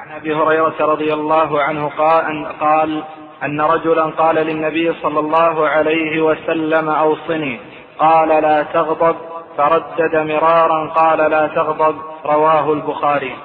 عن أبي هريرة رضي الله عنه قال أن رجلا قال للنبي صلى الله عليه وسلم أوصني، قال لا تغضب، فردد مرارا قال لا تغضب، رواه البخاري.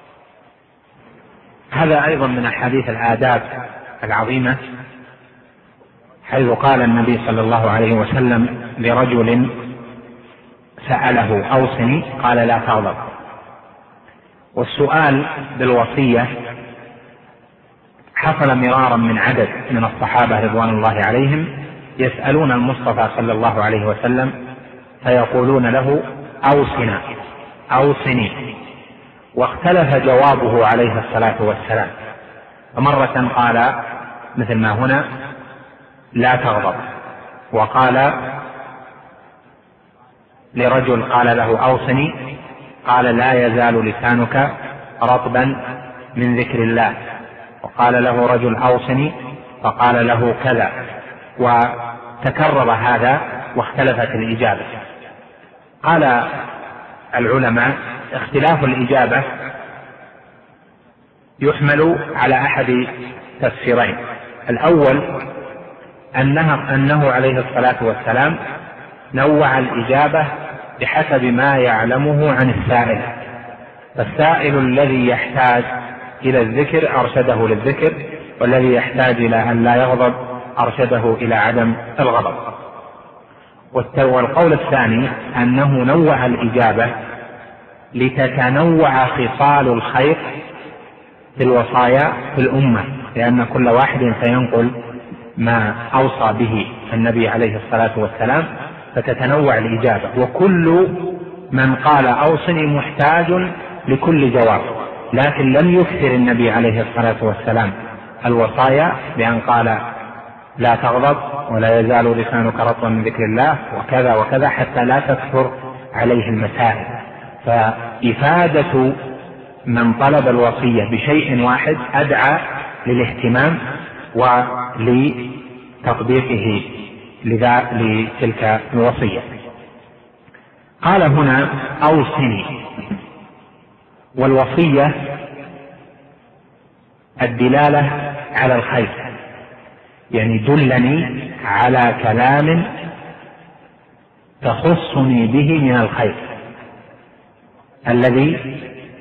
هذا أيضا من أحاديث الآداب العظيمة، حيث قال النبي صلى الله عليه وسلم لرجل سأله أوصني قال لا تغضب. والسؤال بالوصية حصل مرارا من عدد من الصحابة رضوان الله عليهم يسألون المصطفى صلى الله عليه وسلم فيقولون له أوصنا أوصني، واختلف جوابه عليه الصلاة والسلام، فمرة قال مثل ما هنا لا تغضب، وقال لرجل قال له أوصني قال لا يزال لسانك رطبا من ذكر الله، وقال له رجل أوصني فقال له كذا، وتكرر هذا واختلفت الإجابة. قال العلماء اختلاف الإجابة يحمل على أحد تفسيرين. الأول أنه عليه الصلاة والسلام نوع الإجابة بحسب ما يعلمه عن السائل، فالسائل الذي يحتاج إلى الذكر أرشده للذكر، والذي يحتاج إلى أن لا يغضب أرشده إلى عدم الغضب. والقول الثاني أنه نوع الإجابة لتتنوع خصال الخير في الوصايا في الأمة، لأن كل واحد سينقل ما أوصى به النبي عليه الصلاة والسلام، فتتنوع الإجابة، وكل من قال أوصني محتاج لكل جواب، لكن لم يكثر النبي عليه الصلاة والسلام الوصايا بأن قال لا تغضب ولا يزال لسانك رطبا من ذكر الله وكذا وكذا، حتى لا تكثر عليه المسائل. فإفادة من طلب الوصية بشيء واحد أدعى للاهتمام ولتطبيقه لتلك الوصية. قال هنا أوصني، والوصية الدلالة على الخير، يعني دلني على كلام تخصني به من الخير الذي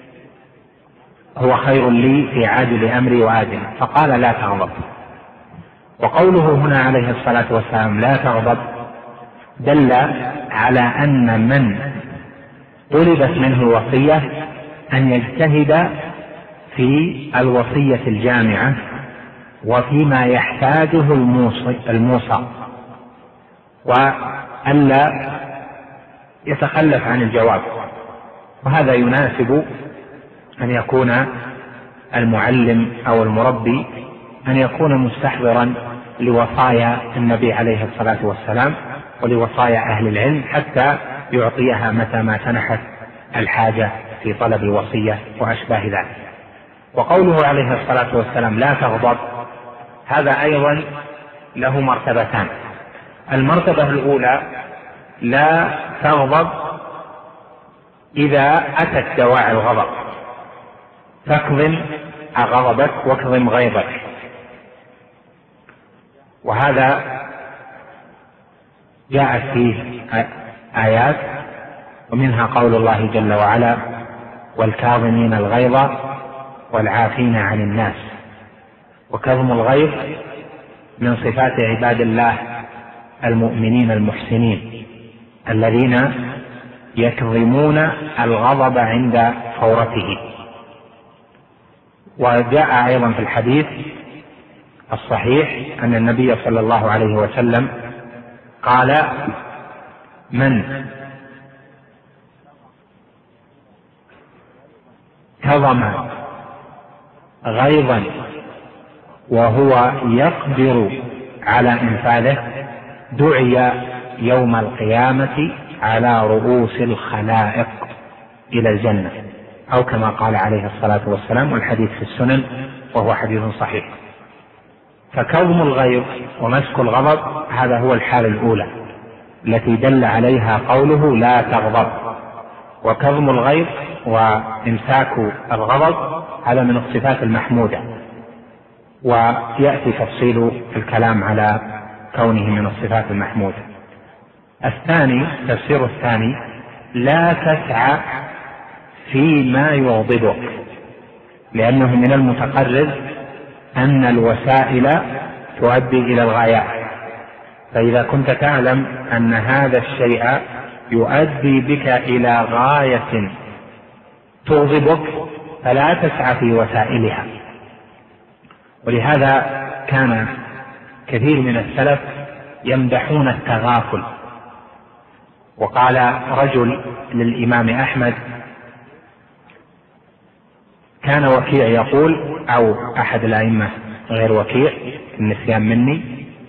هو خير لي في عاجل أمري وآجله، فقال لا تغضب. وقوله هنا عليه الصلاة والسلام لا تغضب دل على أن من طلبت منه الوصية أن يجتهد في الوصية الجامعة وفيما يحتاجه الموصى، وألا يتخلف عن الجواب. وهذا يناسب أن يكون المعلم أو المربي أن يكون مستحضرا لوصايا النبي عليه الصلاة والسلام ولوصايا أهل العلم، حتى يعطيها متى ما سنحت الحاجة في طلب الوصية وأشباه ذلك. وقوله عليه الصلاة والسلام لا تغضب، هذا أيضا له مرتبتان. المرتبة الأولى لا تغضب إذا أتت دواعي الغضب، فاكظم غضبك واكظم غيظك، وهذا جاءت فيه آيات، ومنها قول الله جل وعلا والكاظمين الغيظ والعافين عن الناس. وكظم الغيظ من صفات عباد الله المؤمنين المحسنين الذين يكظمون الغضب عند فورته. وجاء أيضا في الحديث الصحيح أن النبي صلى الله عليه وسلم قال من كظم غيظا وهو يقدر على إنفاذه دعي يوم القيامة على رؤوس الخلائق إلى الجنة، أو كما قال عليه الصلاة والسلام، والحديث في السنن وهو حديث صحيح. فكظم الغيظ ومسك الغضب هذا هو الحالة الأولى التي دل عليها قوله لا تغضب. وكظم الغيظ وإمساك الغضب هذا من الصفات المحمودة، ويأتي تفصيل الكلام على كونه من الصفات المحمودة. الثاني، تفسير الثاني: لا تسعى فيما يغضبك، لأنه من المتقرر أن الوسائل تؤدي إلى الغايات، فإذا كنت تعلم أن هذا الشيء يؤدي بك إلى غاية تغضبك فلا تسعى في وسائلها. ولهذا كان كثير من السلف يمدحون التغافل. وقال رجل للإمام أحمد، كان وكيع يقول، أو أحد الأئمة غير وكيع، النسيان مني: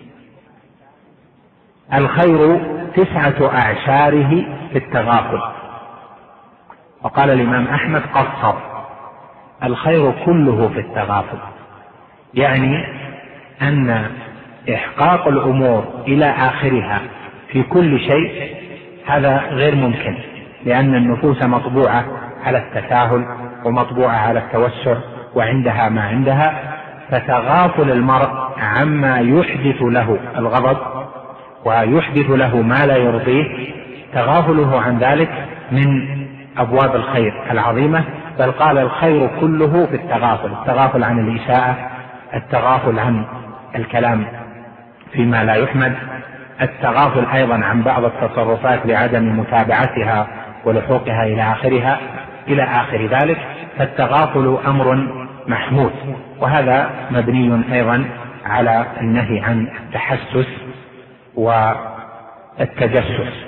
الخير 9 أعشاره في التغافل. وقال الإمام أحمد: قصر، الخير كله في التغافل. يعني أن إحقاق الأمور إلى آخرها في كل شيء هذا غير ممكن، لأن النفوس مطبوعة على التساهل ومطبوعة على التوسع وعندها ما عندها، فتغافل المرء عما يحدث له الغضب ويحدث له ما لا يرضيه، تغافله عن ذلك من أبواب الخير العظيمة. بل قال: الخير كله في التغافل، التغافل عن الإساءة، التغافل عن الكلام فيما لا يحمد، التغافل أيضا عن بعض التصرفات لعدم متابعتها ولحوقها إلى آخر ذلك. فالتغافل أمر محمود، وهذا مبني أيضا على النهي عن التحسس والتجسس.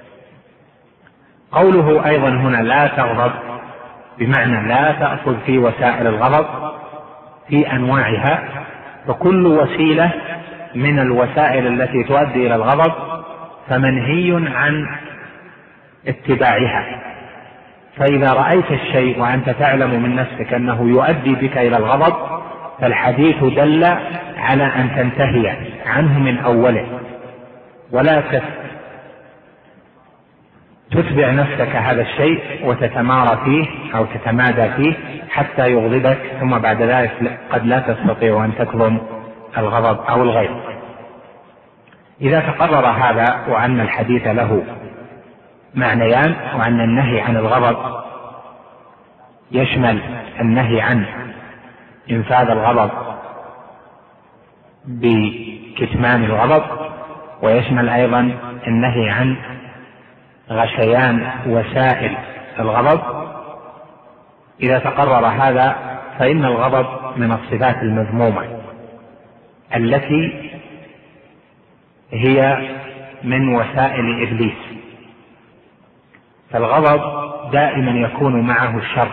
قوله أيضا هنا: لا تغضب، بمعنى لا تأخذ في وسائل الغضب في أنواعها، فكل وسيلة من الوسائل التي تؤدي إلى الغضب فمنهي عن اتباعها. فإذا رأيت الشيء وأنت تعلم من نفسك أنه يؤدي بك إلى الغضب فالحديث دل على أن تنتهي عنه من أوله، ولا تتبع نفسك هذا الشيء وتتمارى فيه أو تتمادى فيه حتى يغضبك، ثم بعد ذلك قد لا تستطيع أن تكظم الغضب أو الغيظ. إذا تقرر هذا وأن الحديث له معنيان، وأن النهي عن الغضب يشمل النهي عن إنفاذ الغضب بكتمان الغضب، ويشمل أيضا النهي عن غشيان وسائل الغضب. إذا تقرر هذا فإن الغضب من الصفات المذمومة التي هي من وسائل إبليس. فالغضب دائما يكون معه الشر،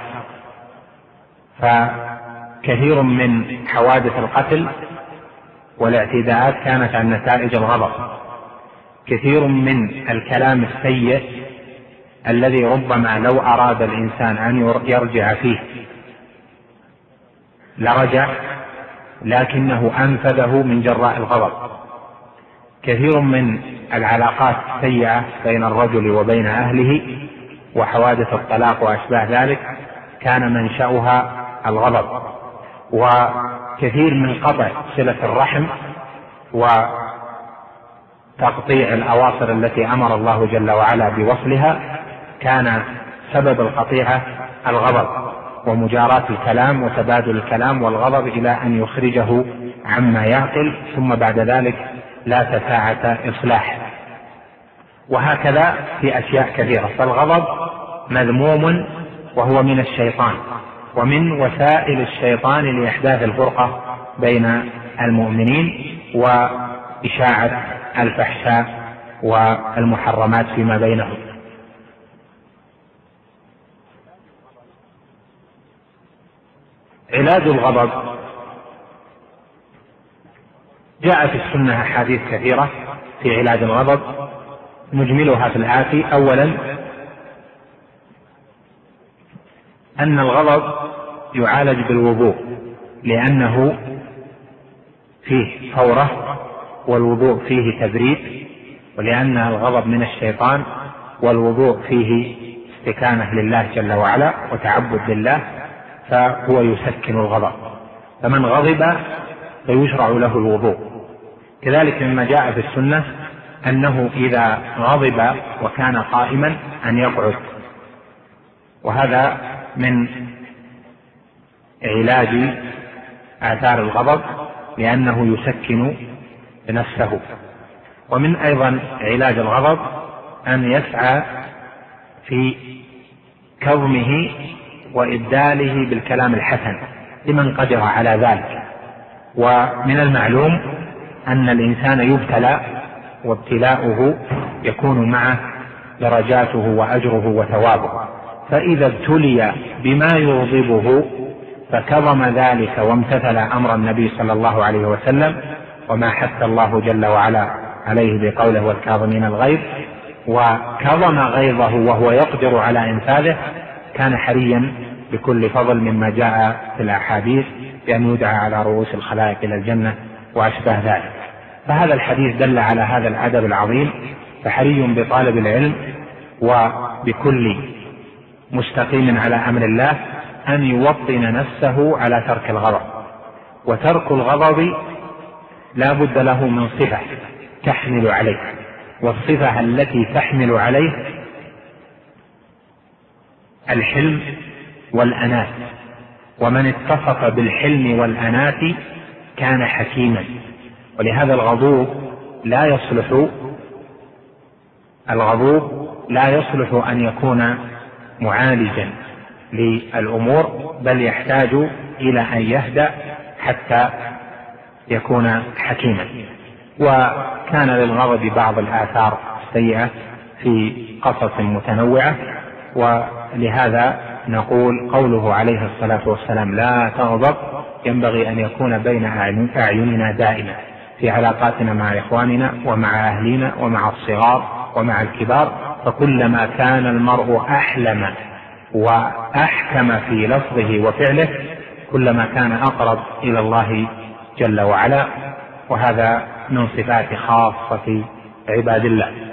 فكثير من حوادث القتل والاعتداءات كانت عن نتائج الغضب. كثير من الكلام السيء الذي ربما لو أراد الإنسان أن يرجع فيه لرجع، لكنه أنفذه من جراء الغضب. كثير من العلاقات السيئة بين الرجل وبين أهله وحوادث الطلاق وأشباه ذلك كان منشأها الغضب. وكثير من قطع صلة الرحم وتقطيع الأواصر التي أمر الله جل وعلا بوصلها كان سبب القطيعة الغضب ومجاراة الكلام وتبادل الكلام والغضب إلى أن يخرجه عما يعقل، ثم بعد ذلك لا تساعة إصلاح. وهكذا في أشياء كثيرة. فالغضب مذموم وهو من الشيطان ومن وسائل الشيطان لإحداث الفرقة بين المؤمنين وإشاعة الفحشاء والمحرمات فيما بينهم. علاج الغضب: جاء في السنة أحاديث كثيرة في علاج الغضب، نجملها في الآتي. أولا، أن الغضب يعالج بالوضوء لأنه فيه فورة والوضوء فيه تبريد، ولأن الغضب من الشيطان والوضوء فيه استكانة لله جل وعلا وتعبد لله فهو يسكن الغضب. فمن غضب فيشرع له الوضوء. كذلك مما جاء في السنة أنه إذا غضب وكان قائما أن يقعد، وهذا من علاج آثار الغضب لأنه يسكن نفسه. ومن أيضا علاج الغضب أن يسعى في كظمه وإبداله بالكلام الحسن لمن قدر على ذلك. ومن المعلوم أن الإنسان يبتلى، وابتلاؤه يكون معه درجاته وأجره وثوابه، فإذا ابتلي بما يغضبه فكظم ذلك وامتثل أمر النبي صلى الله عليه وسلم وما حث الله جل وعلا عليه بقوله والكاظمين الغيظ، وكظم غيظه وهو يقدر على إنفاذه، كان حريا بكل فضل مما جاء في الأحاديث بأن يدعى على رؤوس الخلائق إلى الجنة وأشبه ذلك. فهذا الحديث دل على هذا الأدب العظيم، فحري بطالب العلم وبكل مستقيم على أمر الله أن يوطن نفسه على ترك الغضب. وترك الغضب لا بد له من صفة تحمل عليه، والصفة التي تحمل عليه الحلم والأنات، ومن اتصف بالحلم والأنات كان حكيما. ولهذا الغضوب لا يصلح أن يكون معالجا للأمور، بل يحتاج إلى أن يهدأ حتى يكون حكيما. وكان للغضب بعض الآثار السيئة في قصص متنوعة، ولهذا نقول قوله عليه الصلاة والسلام لا تغضب ينبغي أن يكون بين أعيننا دائما في علاقاتنا مع إخواننا ومع أهلنا ومع الصغار ومع الكبار. فكلما كان المرء أحلم وأحكم في لفظه وفعله كلما كان أقرب إلى الله جل وعلا، وهذا من صفات خاصة عباد الله.